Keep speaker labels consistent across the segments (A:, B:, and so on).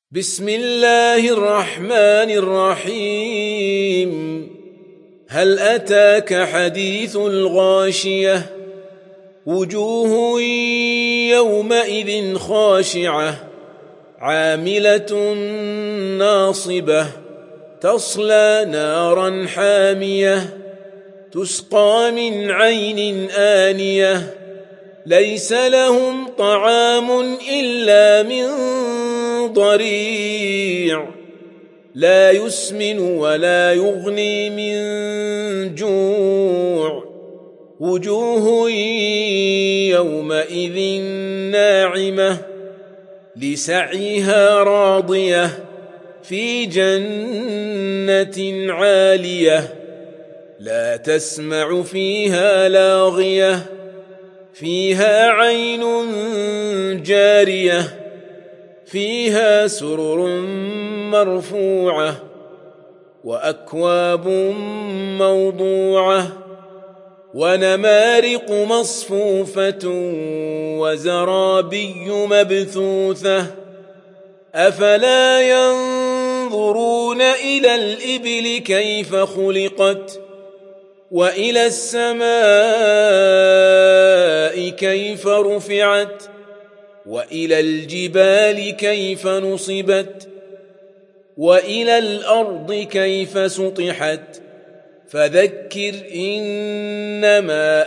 A: بسم الله الرحمن الرحيم. هل أتاك حديث الغاشية؟ وجوه يومئذ خاشعة عاملة ناصبة تصلى نارا حامية تسقى من عين آنية ليس لهم طعام إلا من ضريع لا يسمن ولا يغني من جوع وجوه يومئذ ناعمة لسعيها راضية في جنة عالية لا تسمع فيها لاغية فيها عين جارية فيها سرر مرفوعة وأكواب موضوعة ونمارق مصفوفة وزرابي مبثوثة أفلا ينظرون إلى الإبل كيف خلقت وإلى السماء كيف رفعت وإلى الجبال كيف نصبت وإلى الأرض كيف سطحت فذكر إنما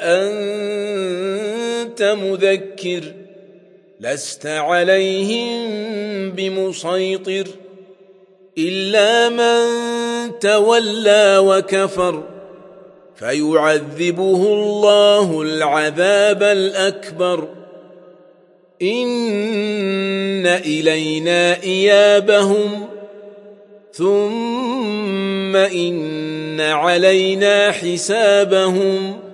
A: أنت مذكر لست عليهم بمسيطر إلا من تولى وكفر فيعذبه الله العذاب الأكبر إن إلينا إيابهم ثم إن علينا حسابهم